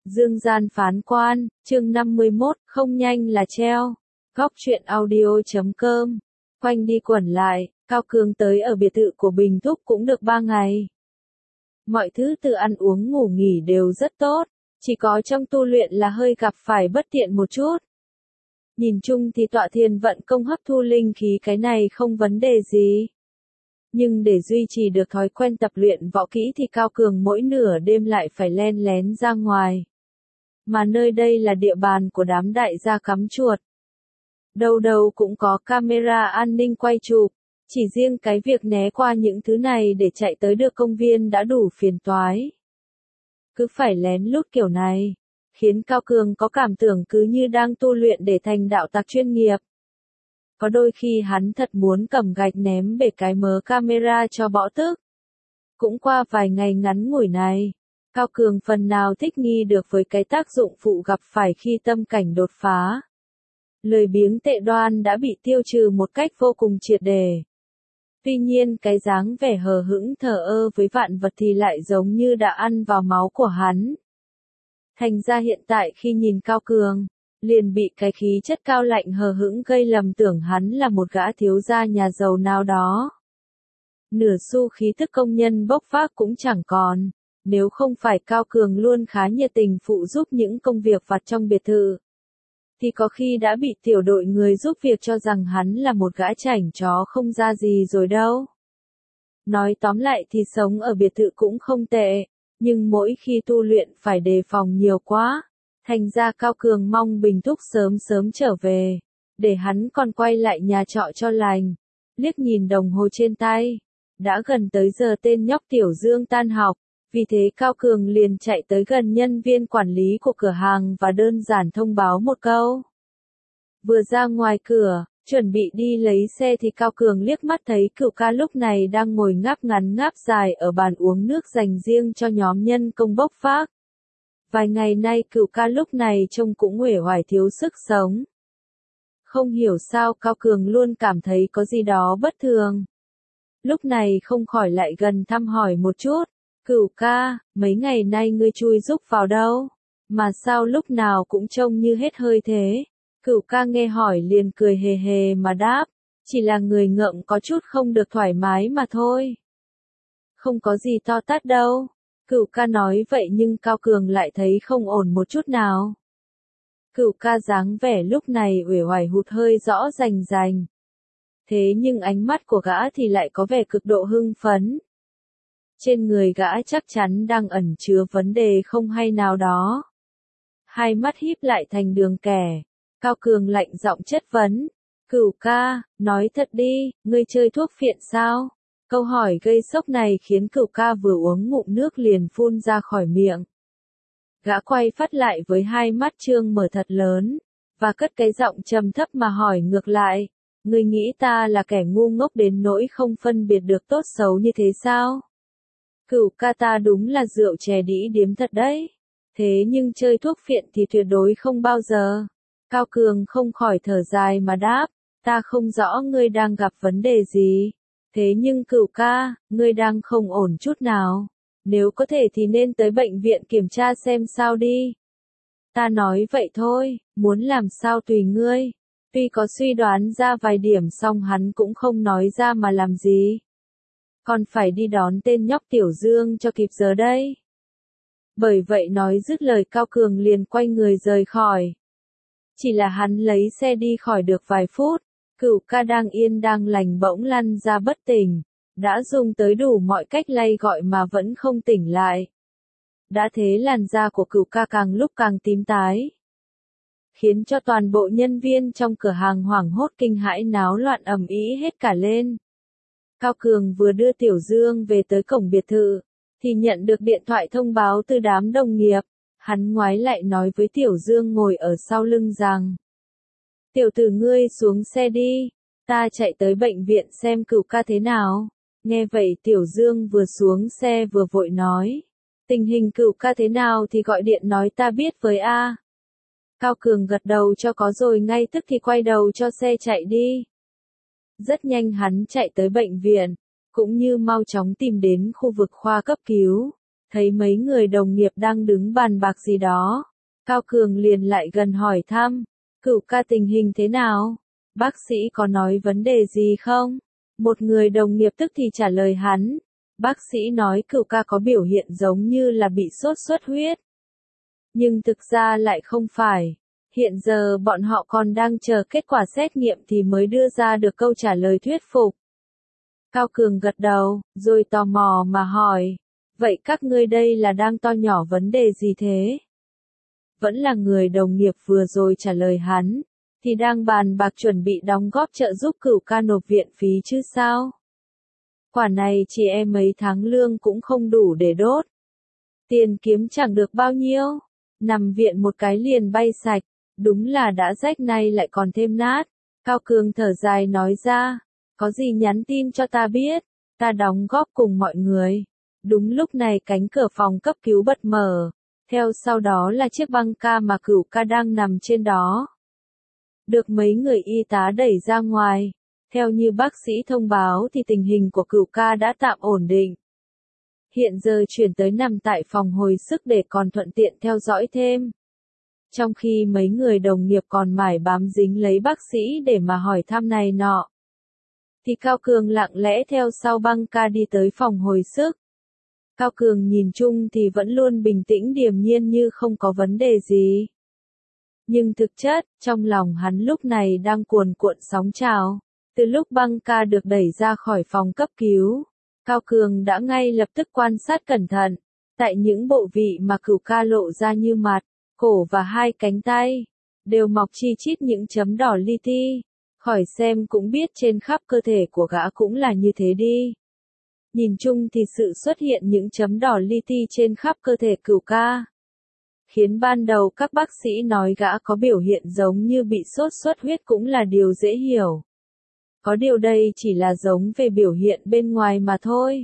Dương gian phán quan, chương 51, không nhanh là treo. Góc truyện audio.com. Quanh đi quẩn lại, Cao Cường tới ở biệt thự của Bình Thúc cũng được 3 ngày. Mọi thứ từ ăn uống ngủ nghỉ đều rất tốt, chỉ có trong tu luyện là hơi gặp phải bất tiện một chút. Nhìn chung thì tọa thiền vận công hấp thu linh khí cái này không vấn đề gì. Nhưng để duy trì được thói quen tập luyện võ kỹ thì Cao Cường mỗi nửa đêm lại phải len lén ra ngoài. Mà nơi đây là địa bàn của đám đại gia cắm chuột. Đâu đâu cũng có camera an ninh quay chụp, chỉ riêng cái việc né qua những thứ này để chạy tới được công viên đã đủ phiền toái. Cứ phải lén lút kiểu này, khiến Cao Cường có cảm tưởng cứ như đang tu luyện để thành đạo tặc chuyên nghiệp. Có đôi khi hắn thật muốn cầm gạch ném bể cái mớ camera cho bỏ tức. Cũng qua vài ngày ngắn ngủi này, Cao Cường phần nào thích nghi được với cái tác dụng phụ gặp phải khi tâm cảnh đột phá. Lười biếng tệ đoan đã bị tiêu trừ một cách vô cùng triệt để. Tuy nhiên cái dáng vẻ hờ hững thờ ơ với vạn vật thì lại giống như đã ăn vào máu của hắn. Thành ra hiện tại khi nhìn Cao Cường, liền bị cái khí chất cao lạnh hờ hững gây lầm tưởng hắn là một gã thiếu gia nhà giàu nào đó. Nửa xu khí thức công nhân bốc vác cũng chẳng còn, nếu không phải Cao Cường luôn khá nhiệt tình phụ giúp những công việc vặt trong biệt thự, thì có khi đã bị tiểu đội người giúp việc cho rằng hắn là một gã chảnh chó không ra gì rồi đâu. Nói tóm lại thì sống ở biệt thự cũng không tệ, nhưng mỗi khi tu luyện phải đề phòng nhiều quá. Thành ra Cao Cường mong Bình Thúc sớm sớm trở về, để hắn còn quay lại nhà trọ cho lành. Liếc nhìn đồng hồ trên tay, đã gần tới giờ tên nhóc Tiểu Dương tan học, vì thế Cao Cường liền chạy tới gần nhân viên quản lý của cửa hàng và đơn giản thông báo một câu. Vừa ra ngoài cửa, chuẩn bị đi lấy xe thì Cao Cường liếc mắt thấy Cửu Ca lúc này đang ngồi ngáp ngắn ngáp dài ở bàn uống nước dành riêng cho nhóm nhân công bốc vác. Vài ngày nay Cửu Ca lúc này trông cũng uể oải thiếu sức sống. Không hiểu sao Cao Cường luôn cảm thấy có gì đó bất thường. Lúc này không khỏi lại gần thăm hỏi một chút. Cửu ca, mấy ngày nay ngươi chui rúc vào đâu? Mà sao lúc nào cũng trông như hết hơi thế? Cửu ca nghe hỏi liền cười hề hề mà đáp. Chỉ là người ngợm có chút không được thoải mái mà thôi. Không có gì to tát đâu. Cửu ca nói vậy nhưng Cao Cường lại thấy không ổn một chút nào. Cửu ca dáng vẻ lúc này uể oải hụt hơi rõ rành rành. Thế nhưng ánh mắt của gã thì lại có vẻ cực độ hưng phấn. Trên người gã chắc chắn đang ẩn chứa vấn đề không hay nào đó. Hai mắt híp lại thành đường kẻ. Cao Cường lạnh giọng chất vấn. Cửu ca, nói thật đi, ngươi chơi thuốc phiện sao? Câu hỏi gây sốc này khiến Cửu ca vừa uống ngụm nước liền phun ra khỏi miệng. Gã quay phát lại với hai mắt trương mở thật lớn, và cất cái giọng trầm thấp mà hỏi ngược lại. Ngươi nghĩ ta là kẻ ngu ngốc đến nỗi không phân biệt được tốt xấu như thế sao? Cửu ca ta đúng là rượu chè đĩ điếm thật đấy. Thế nhưng chơi thuốc phiện thì tuyệt đối không bao giờ. Cao Cường không khỏi thở dài mà đáp. Ta không rõ ngươi đang gặp vấn đề gì. Thế nhưng Cửu ca, ngươi đang không ổn chút nào. Nếu có thể thì nên tới bệnh viện kiểm tra xem sao đi. Ta nói vậy thôi, muốn làm sao tùy ngươi. Tuy có suy đoán ra vài điểm song hắn cũng không nói ra mà làm gì. Còn phải đi đón tên nhóc Tiểu Dương cho kịp giờ đây. Bởi vậy nói dứt lời Cao Cường liền quay người rời khỏi. Chỉ là hắn lấy xe đi khỏi được vài phút, Cửu ca đang yên đang lành bỗng lăn ra bất tỉnh, đã dùng tới đủ mọi cách lay gọi mà vẫn không tỉnh lại. Đã thế làn da của Cửu ca càng lúc càng tím tái, khiến cho toàn bộ nhân viên trong cửa hàng hoảng hốt kinh hãi náo loạn ầm ĩ hết cả lên. Cao Cường vừa đưa Tiểu Dương về tới cổng biệt thự, thì nhận được điện thoại thông báo từ đám đồng nghiệp. Hắn ngoái lại nói với Tiểu Dương ngồi ở sau lưng rằng. Tiểu tử ngươi xuống xe đi, ta chạy tới bệnh viện xem Cửu ca thế nào. Nghe vậy Tiểu Dương vừa xuống xe vừa vội nói. Tình hình Cửu ca thế nào thì gọi điện nói ta biết với A. Cao Cường gật đầu cho có rồi ngay tức thì quay đầu cho xe chạy đi. Rất nhanh hắn chạy tới bệnh viện, cũng như mau chóng tìm đến khu vực khoa cấp cứu. Thấy mấy người đồng nghiệp đang đứng bàn bạc gì đó, Cao Cường liền lại gần hỏi thăm, Cửu ca tình hình thế nào? Bác sĩ có nói vấn đề gì không? Một người đồng nghiệp tức thì trả lời hắn, bác sĩ nói Cửu ca có biểu hiện giống như là bị sốt xuất huyết. Nhưng thực ra lại không phải. Hiện giờ bọn họ còn đang chờ kết quả xét nghiệm thì mới đưa ra được câu trả lời thuyết phục. Cao Cường gật đầu, rồi tò mò mà hỏi, vậy các ngươi đây là đang to nhỏ vấn đề gì thế? Vẫn là người đồng nghiệp vừa rồi trả lời hắn, thì đang bàn bạc chuẩn bị đóng góp trợ giúp Cửu ca nộp viện phí chứ sao? Quả này chị em mấy tháng lương cũng không đủ để đốt. Tiền kiếm chẳng được bao nhiêu, nằm viện một cái liền bay sạch, đúng là đã rách nay lại còn thêm nát. Cao Cường thở dài nói ra, có gì nhắn tin cho ta biết, ta đóng góp cùng mọi người. Đúng lúc này cánh cửa phòng cấp cứu bật mở, theo sau đó là chiếc băng ca mà Cửu ca đang nằm trên đó. Được mấy người y tá đẩy ra ngoài, theo như bác sĩ thông báo thì tình hình của Cửu ca đã tạm ổn định. Hiện giờ chuyển tới nằm tại phòng hồi sức để còn thuận tiện theo dõi thêm. Trong khi mấy người đồng nghiệp còn mải bám dính lấy bác sĩ để mà hỏi thăm này nọ, thì Cao Cường lặng lẽ theo sau băng ca đi tới phòng hồi sức. Cao Cường nhìn chung thì vẫn luôn bình tĩnh điềm nhiên như không có vấn đề gì. Nhưng thực chất, trong lòng hắn lúc này đang cuồn cuộn sóng trào. Từ lúc băng ca được đẩy ra khỏi phòng cấp cứu, Cao Cường đã ngay lập tức quan sát cẩn thận. Tại những bộ vị mà Cửu ca lộ ra như mặt, cổ và hai cánh tay, đều mọc chi chít những chấm đỏ li ti. Khỏi xem cũng biết trên khắp cơ thể của gã cũng là như thế đi. Nhìn chung thì sự xuất hiện những chấm đỏ li ti trên khắp cơ thể Cửu ca, khiến ban đầu các bác sĩ nói gã có biểu hiện giống như bị sốt xuất huyết cũng là điều dễ hiểu. Có điều đây chỉ là giống về biểu hiện bên ngoài mà thôi.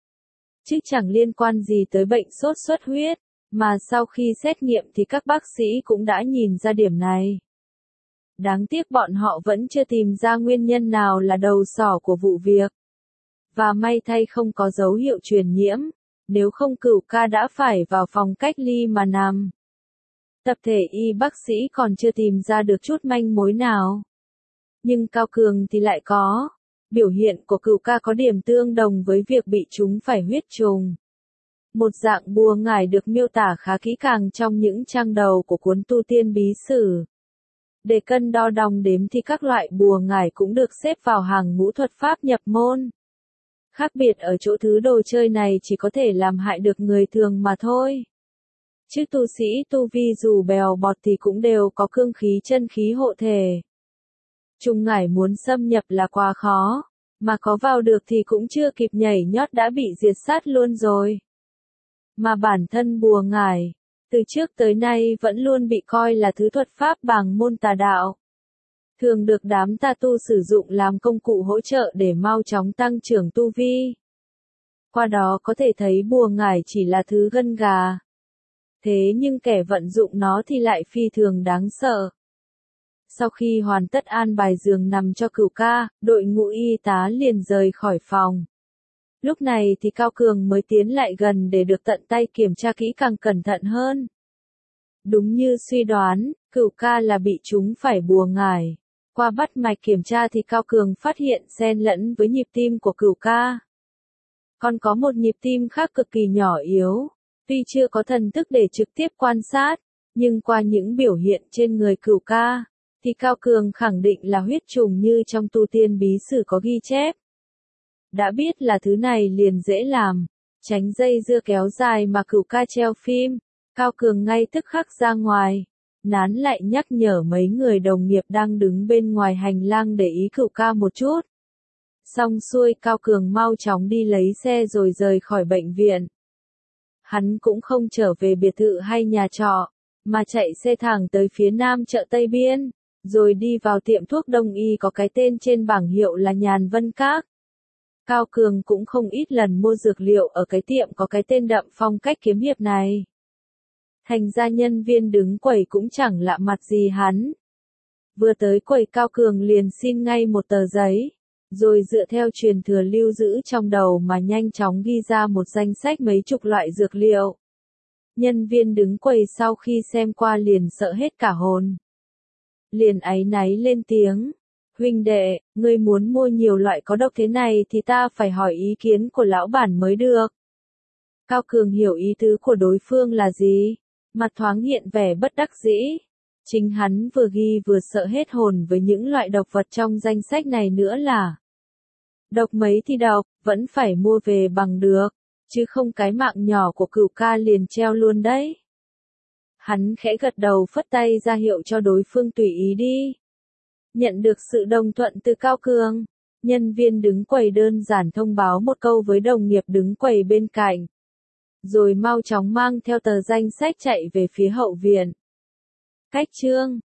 Chứ chẳng liên quan gì tới bệnh sốt xuất huyết, mà sau khi xét nghiệm thì các bác sĩ cũng đã nhìn ra điểm này. Đáng tiếc bọn họ vẫn chưa tìm ra nguyên nhân nào là đầu sỏ của vụ việc. Và may thay không có dấu hiệu truyền nhiễm, nếu không Cửu ca đã phải vào phòng cách ly mà nằm. Tập thể y bác sĩ còn chưa tìm ra được chút manh mối nào. Nhưng Cao Cường thì lại có. Biểu hiện của Cửu ca có điểm tương đồng với việc bị trúng phải huyết trùng. Một dạng bùa ngải được miêu tả khá kỹ càng trong những trang đầu của cuốn Tu Tiên Bí Sử. Để cân đo đong đếm thì các loại bùa ngải cũng được xếp vào hàng ngũ thuật pháp nhập môn. Khác biệt ở chỗ thứ đồ chơi này chỉ có thể làm hại được người thường mà thôi. Chứ tu sĩ tu vi dù bèo bọt thì cũng đều có cương khí chân khí hộ thể. Trùng ngải muốn xâm nhập là quá khó, mà có vào được thì cũng chưa kịp nhảy nhót đã bị diệt sát luôn rồi. Mà bản thân bùa ngải, từ trước tới nay vẫn luôn bị coi là thứ thuật pháp bàng môn tà đạo. Thường được đám tà tu sử dụng làm công cụ hỗ trợ để mau chóng tăng trưởng tu vi. Qua đó có thể thấy bùa ngải chỉ là thứ gân gà. Thế nhưng kẻ vận dụng nó thì lại phi thường đáng sợ. Sau khi hoàn tất an bài giường nằm cho Cửu ca, đội ngũ y tá liền rời khỏi phòng. Lúc này thì Cao Cường mới tiến lại gần để được tận tay kiểm tra kỹ càng cẩn thận hơn. Đúng như suy đoán, Cửu ca là bị trúng phải bùa ngải. Qua bắt mạch kiểm tra thì Cao Cường phát hiện xen lẫn với nhịp tim của Cửu ca. Còn có một nhịp tim khác cực kỳ nhỏ yếu. Tuy chưa có thần thức để trực tiếp quan sát, nhưng qua những biểu hiện trên người Cửu ca, thì Cao Cường khẳng định là huyết trùng như trong Tu Tiên Bí Sử có ghi chép. Đã biết là thứ này liền dễ làm, tránh dây dưa kéo dài mà Cửu ca treo phim, Cao Cường ngay tức khắc ra ngoài, nán lại nhắc nhở mấy người đồng nghiệp đang đứng bên ngoài hành lang để ý Cửu ca một chút. Xong xuôi Cao Cường mau chóng đi lấy xe rồi rời khỏi bệnh viện. Hắn cũng không trở về biệt thự hay nhà trọ, mà chạy xe thẳng tới phía nam chợ Tây Biên, rồi đi vào tiệm thuốc đông y có cái tên trên bảng hiệu là Nhàn Vân Các. Cao Cường cũng không ít lần mua dược liệu ở cái tiệm có cái tên đậm phong cách kiếm hiệp này. Thành ra nhân viên đứng quầy cũng chẳng lạ mặt gì hắn. Vừa tới quầy Cao Cường liền xin ngay một tờ giấy, Rồi dựa theo truyền thừa lưu giữ trong đầu mà nhanh chóng ghi ra một danh sách mấy chục loại dược liệu. Nhân viên đứng quầy sau khi xem qua liền sợ hết cả hồn. Liền áy náy lên tiếng. Huynh đệ, ngươi muốn mua nhiều loại có độc thế này thì ta phải hỏi ý kiến của lão bản mới được. Cao Cường hiểu ý tứ của đối phương là gì. Mặt thoáng hiện vẻ bất đắc dĩ. Chính hắn vừa ghi vừa sợ hết hồn với những loại độc vật trong danh sách này nữa là. Độc mấy thì độc, vẫn phải mua về bằng được, chứ không cái mạng nhỏ của Cửu ca liền treo luôn đấy. Hắn khẽ gật đầu phất tay ra hiệu cho đối phương tùy ý đi. Nhận được sự đồng thuận từ Cao Cường, nhân viên đứng quầy đơn giản thông báo một câu với đồng nghiệp đứng quầy bên cạnh. Rồi mau chóng mang theo tờ danh sách chạy về phía hậu viện. Cách chương